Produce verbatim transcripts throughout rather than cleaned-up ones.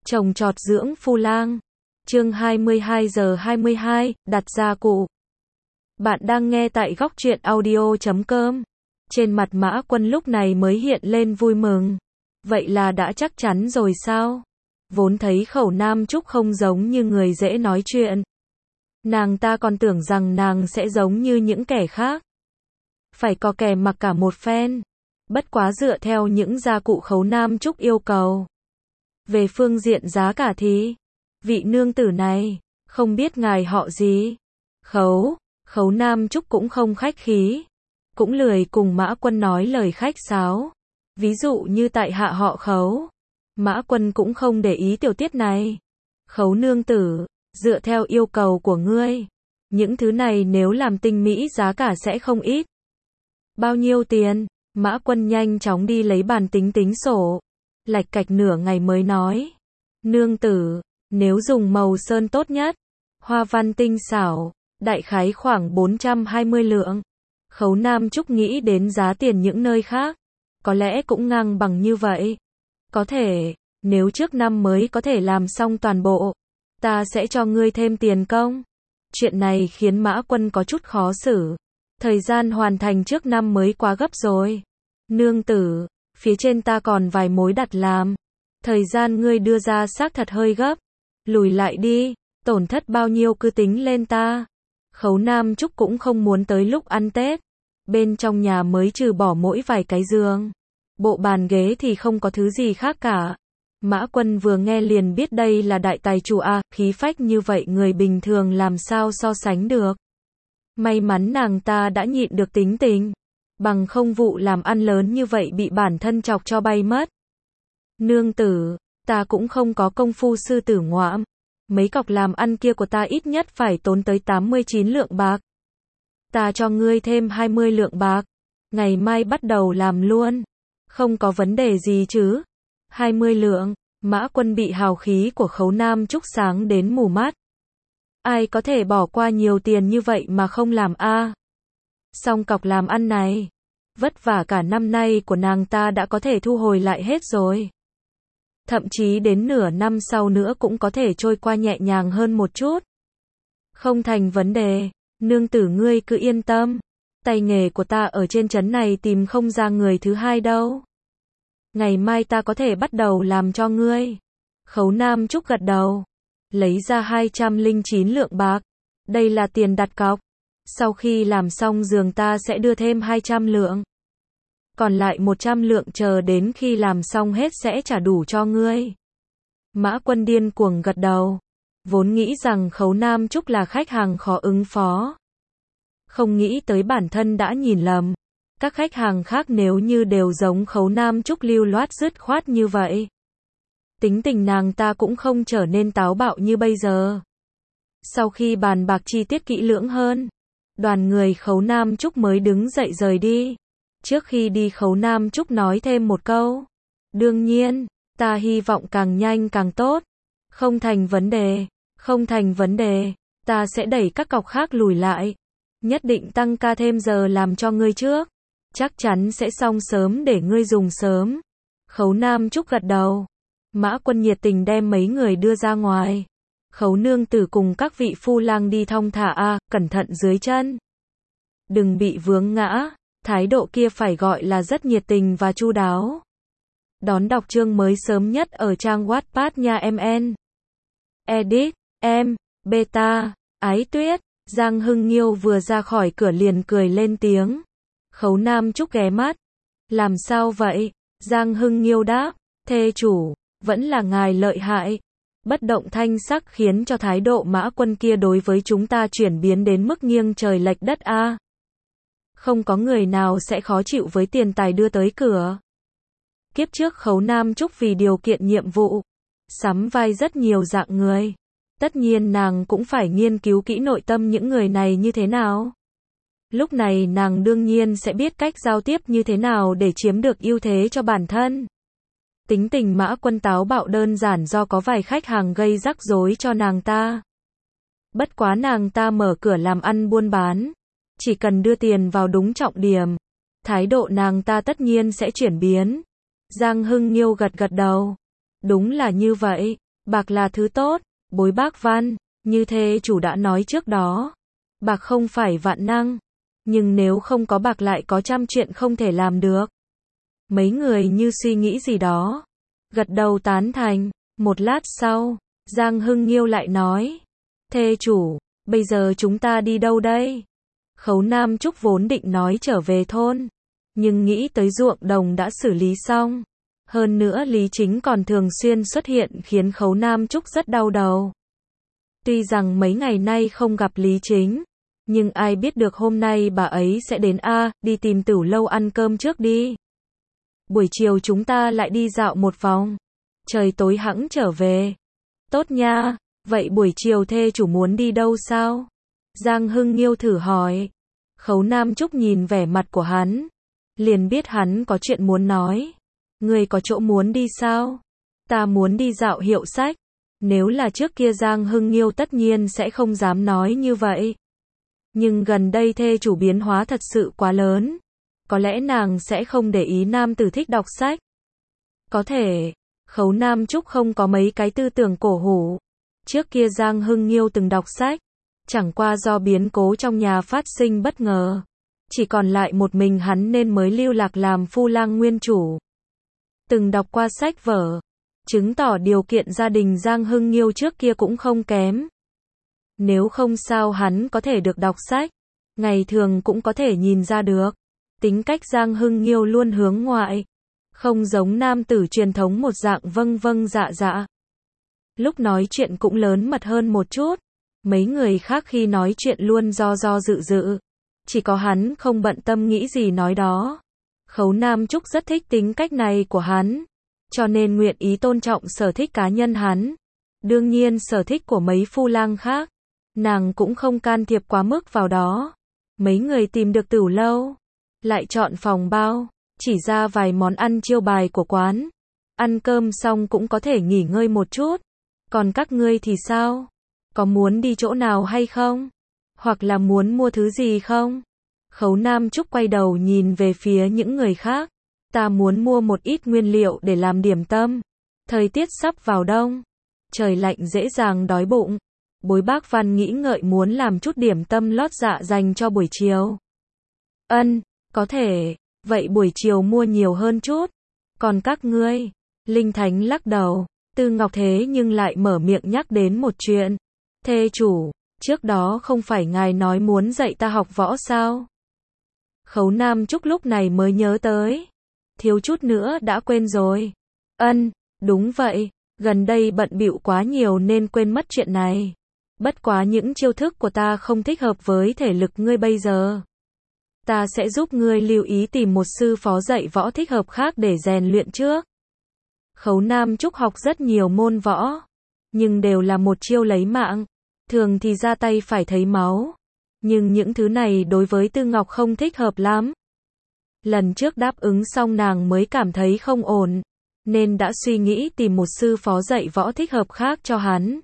Trồng trọt dưỡng phu lang. Chương hai mươi hai giờ hai mươi hai, đặt gia cụ. Bạn đang nghe tại góc truyện audio chấm com. Trên mặt Mã Quân lúc này mới hiện lên vui mừng. Vậy là đã chắc chắn rồi sao? Vốn thấy Khẩu Nam Trúc không giống như người dễ nói chuyện. Nàng ta còn tưởng rằng nàng sẽ giống như những kẻ khác. Phải có kẻ mặc cả một phen. Bất quá dựa theo những gia cụ Khấu Nam Trúc yêu cầu. Về phương diện giá cả thì, vị nương tử này, không biết ngài họ gì? Khấu, Khấu Nam Trúc cũng không khách khí. Cũng lười cùng Mã Quân nói lời khách sáo. Ví dụ như tại hạ họ Khấu. Mã Quân cũng không để ý tiểu tiết này. Khấu nương tử, dựa theo yêu cầu của ngươi, những thứ này nếu làm tinh mỹ giá cả sẽ không ít. Bao nhiêu tiền? Mã Quân nhanh chóng đi lấy bàn tính tính sổ. Lạch cạch nửa ngày mới nói. Nương tử, nếu dùng màu sơn tốt nhất, hoa văn tinh xảo, đại khái khoảng bốn trăm hai mươi lượng. Khấu Nam Trúc nghĩ đến giá tiền những nơi khác, có lẽ cũng ngang bằng như vậy. Có thể, nếu trước năm mới có thể làm xong toàn bộ, ta sẽ cho ngươi thêm tiền công. Chuyện này khiến Mã Quân có chút khó xử. Thời gian hoàn thành trước năm mới quá gấp rồi. Nương tử, phía trên ta còn vài mối đặt làm. Thời gian ngươi đưa ra xác thật hơi gấp. Lùi lại đi, tổn thất bao nhiêu cứ tính lên ta. Khấu Nam Trúc cũng không muốn tới lúc ăn Tết. Bên trong nhà mới trừ bỏ mỗi vài cái giường. Bộ bàn ghế thì không có thứ gì khác cả. Mã Quân vừa nghe liền biết đây là đại tài chủ a, khí phách như vậy người bình thường làm sao so sánh được. May mắn nàng ta đã nhịn được tính tình. Bằng không vụ làm ăn lớn như vậy bị bản thân chọc cho bay mất. Nương tử, ta cũng không có công phu sư tử ngoạm. Mấy cọc làm ăn kia của ta ít nhất phải tốn tới tám mươi chín lượng bạc. Ta cho ngươi thêm hai mươi lượng bạc. Ngày mai bắt đầu làm luôn. Không có vấn đề gì chứ. hai mươi lượng. Mã Quân bị hào khí của Khấu Nam Trúc sáng đến mù mắt. Ai có thể bỏ qua nhiều tiền như vậy mà không làm a? Xong cọc làm ăn này, vất vả cả năm nay của nàng ta đã có thể thu hồi lại hết rồi. Thậm chí đến nửa năm sau nữa cũng có thể trôi qua nhẹ nhàng hơn một chút. Không thành vấn đề, nương tử ngươi cứ yên tâm. Tay nghề của ta ở trên trấn này tìm không ra người thứ hai đâu. Ngày mai ta có thể bắt đầu làm cho ngươi. Khấu Nam Trúc gật đầu, lấy ra hai trăm lẻ chín lượng bạc. Đây là tiền đặt cọc. Sau khi làm xong giường ta sẽ đưa thêm hai trăm lượng. Còn lại một trăm lượng chờ đến khi làm xong hết sẽ trả đủ cho ngươi. Mã Quân điên cuồng gật đầu. Vốn nghĩ rằng Khấu Nam Trúc là khách hàng khó ứng phó. Không nghĩ tới bản thân đã nhìn lầm. Các khách hàng khác nếu như đều giống Khấu Nam Trúc lưu loát dứt khoát như vậy, tính tình nàng ta cũng không trở nên táo bạo như bây giờ. Sau khi bàn bạc chi tiết kỹ lưỡng hơn, đoàn người Khấu Nam Trúc mới đứng dậy rời đi. Trước khi đi Khấu Nam Trúc nói thêm một câu. Đương nhiên, ta hy vọng càng nhanh càng tốt. Không thành vấn đề, không thành vấn đề, ta sẽ đẩy các cọc khác lùi lại. Nhất định tăng ca thêm giờ làm cho ngươi trước. Chắc chắn sẽ xong sớm để ngươi dùng sớm. Khấu Nam Trúc gật đầu. Mã Quân nhiệt tình đem mấy người đưa ra ngoài. Khấu nương tử cùng các vị phu lang đi thong thả a, cẩn thận dưới chân. Đừng bị vướng ngã, thái độ kia phải gọi là rất nhiệt tình và chu đáo. Đón đọc chương mới sớm nhất ở trang Wattpad nha em en. Edit, em, beta, Ái Tuyết. Giang Hưng Nghiêu vừa ra khỏi cửa liền cười lên tiếng. Khấu Nam Trúc ghé mắt. Làm sao vậy? Giang Hưng Nghiêu đáp. Thê chủ, vẫn là ngài lợi hại. Bất động thanh sắc khiến cho thái độ Mã Quân kia đối với chúng ta chuyển biến đến mức nghiêng trời lệch đất a. Không có người nào sẽ khó chịu với tiền tài đưa tới cửa. Kiếp trước Khấu Nam Trúc vì điều kiện nhiệm vụ, sắm vai rất nhiều dạng người. Tất nhiên nàng cũng phải nghiên cứu kỹ nội tâm những người này như thế nào. Lúc này nàng đương nhiên sẽ biết cách giao tiếp như thế nào để chiếm được ưu thế cho bản thân. Tính tình Mã Quân táo bạo đơn giản do có vài khách hàng gây rắc rối cho nàng ta. Bất quá nàng ta mở cửa làm ăn buôn bán. Chỉ cần đưa tiền vào đúng trọng điểm, thái độ nàng ta tất nhiên sẽ chuyển biến. Giang Hưng Nghiêu gật gật đầu. Đúng là như vậy. Bạc là thứ tốt, Bối Bác Văn, như thê chủ đã nói trước đó. Bạc không phải vạn năng, nhưng nếu không có bạc lại có trăm chuyện không thể làm được. Mấy người như suy nghĩ gì đó, gật đầu tán thành. Một lát sau, Giang Hưng Nghiêu lại nói, thê chủ, bây giờ chúng ta đi đâu đây? Khấu Nam Trúc vốn định nói trở về thôn, nhưng nghĩ tới ruộng đồng đã xử lý xong. Hơn nữa Lý Chính còn thường xuyên xuất hiện khiến Khấu Nam Trúc rất đau đầu. Tuy rằng mấy ngày nay không gặp Lý Chính, nhưng ai biết được hôm nay bà ấy sẽ đến a, đi tìm Tửu Lâu ăn cơm trước đi. Buổi chiều chúng ta lại đi dạo một vòng. Trời tối hẵng trở về. Tốt nha, vậy buổi chiều thê chủ muốn đi đâu sao? Giang Hưng Nghiêu thử hỏi. Khấu Nam Trúc nhìn vẻ mặt của hắn, liền biết hắn có chuyện muốn nói. Người có chỗ muốn đi sao? Ta muốn đi dạo hiệu sách. Nếu là trước kia Giang Hưng Nghiêu tất nhiên sẽ không dám nói như vậy. Nhưng gần đây thê chủ biến hóa thật sự quá lớn. Có lẽ nàng sẽ không để ý nam tử thích đọc sách. Có thể, Khấu Nam Trúc không có mấy cái tư tưởng cổ hủ. Trước kia Giang Hưng Nghiêu từng đọc sách, chẳng qua do biến cố trong nhà phát sinh bất ngờ. Chỉ còn lại một mình hắn nên mới lưu lạc làm phu lang nguyên chủ. Từng đọc qua sách vở, chứng tỏ điều kiện gia đình Giang Hưng Nghiêu trước kia cũng không kém. Nếu không sao hắn có thể được đọc sách, ngày thường cũng có thể nhìn ra được. Tính cách Giang Hưng Nghiêu luôn hướng ngoại, không giống nam tử truyền thống một dạng vâng vâng dạ dạ. Lúc nói chuyện cũng lớn mật hơn một chút, mấy người khác khi nói chuyện luôn do do dự dự. Chỉ có hắn không bận tâm nghĩ gì nói đó. Khấu Nam Trúc rất thích tính cách này của hắn, cho nên nguyện ý tôn trọng sở thích cá nhân hắn. Đương nhiên sở thích của mấy phu lang khác, nàng cũng không can thiệp quá mức vào đó. Mấy người tìm được Tửu Lâu, lại chọn phòng bao, chỉ ra vài món ăn chiêu bài của quán. Ăn cơm xong cũng có thể nghỉ ngơi một chút. Còn các ngươi thì sao? Có muốn đi chỗ nào hay không? Hoặc là muốn mua thứ gì không? Khấu Nam Trúc quay đầu nhìn về phía những người khác. Ta muốn mua một ít nguyên liệu để làm điểm tâm. Thời tiết sắp vào đông, trời lạnh dễ dàng đói bụng. Bối Bác Văn nghĩ ngợi muốn làm chút điểm tâm lót dạ dành cho buổi chiều. Ân, có thể, vậy buổi chiều mua nhiều hơn chút. Còn các ngươi? Linh Thánh lắc đầu. Tư Ngọc thế nhưng lại mở miệng nhắc đến một chuyện. Thê chủ, trước đó không phải ngài nói muốn dạy ta học võ sao? Khấu Nam Trúc lúc này mới nhớ tới. Thiếu chút nữa đã quên rồi. Ân, đúng vậy, gần đây bận bịu quá nhiều nên quên mất chuyện này. Bất quá những chiêu thức của ta không thích hợp với thể lực ngươi bây giờ. Ta sẽ giúp ngươi lưu ý tìm một sư phó dạy võ thích hợp khác để rèn luyện trước. Khấu Nam Trúc học rất nhiều môn võ, nhưng đều là một chiêu lấy mạng. Thường thì ra tay phải thấy máu. Nhưng những thứ này đối với Tư Ngọc không thích hợp lắm. Lần trước đáp ứng xong nàng mới cảm thấy không ổn, nên đã suy nghĩ tìm một sư phó dạy võ thích hợp khác cho hắn.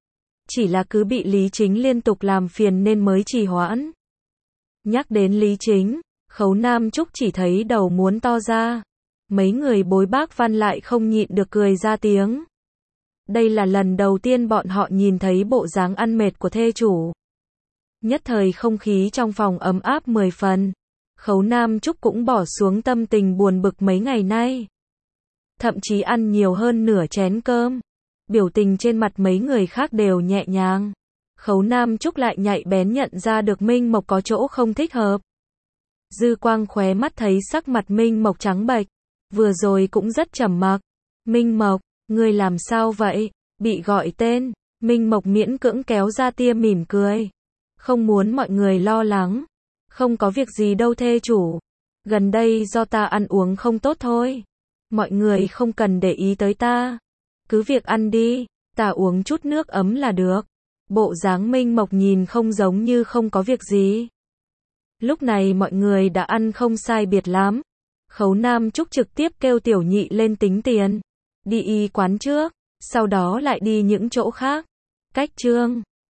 Chỉ là cứ bị Lý Chính liên tục làm phiền nên mới trì hoãn. Nhắc đến Lý Chính, Khấu Nam Trúc chỉ thấy đầu muốn to ra. Mấy người Bối Bác Văn lại không nhịn được cười ra tiếng. Đây là lần đầu tiên bọn họ nhìn thấy bộ dáng ăn mệt của thê chủ. Nhất thời không khí trong phòng ấm áp mười phần. Khấu Nam Trúc cũng bỏ xuống tâm tình buồn bực mấy ngày nay. Thậm chí ăn nhiều hơn nửa chén cơm. Biểu tình trên mặt mấy người khác đều nhẹ nhàng. Khấu Nam Trúc lại nhạy bén nhận ra được Minh Mộc có chỗ không thích hợp. Dư quang khóe mắt thấy sắc mặt Minh Mộc trắng bệch. Vừa rồi cũng rất trầm mặc. Minh Mộc, ngươi làm sao vậy? Bị gọi tên. Minh Mộc miễn cưỡng kéo ra tia mỉm cười. Không muốn mọi người lo lắng. Không có việc gì đâu thê chủ. Gần đây do ta ăn uống không tốt thôi. Mọi người không cần để ý tới ta. Cứ việc ăn đi, ta uống chút nước ấm là được. Bộ dáng Minh Mộc nhìn không giống như không có việc gì. Lúc này mọi người đã ăn không sai biệt lắm. Khấu Nam Trúc trực tiếp kêu tiểu nhị lên tính tiền. Đi y quán trước, sau đó lại đi những chỗ khác. Cách chương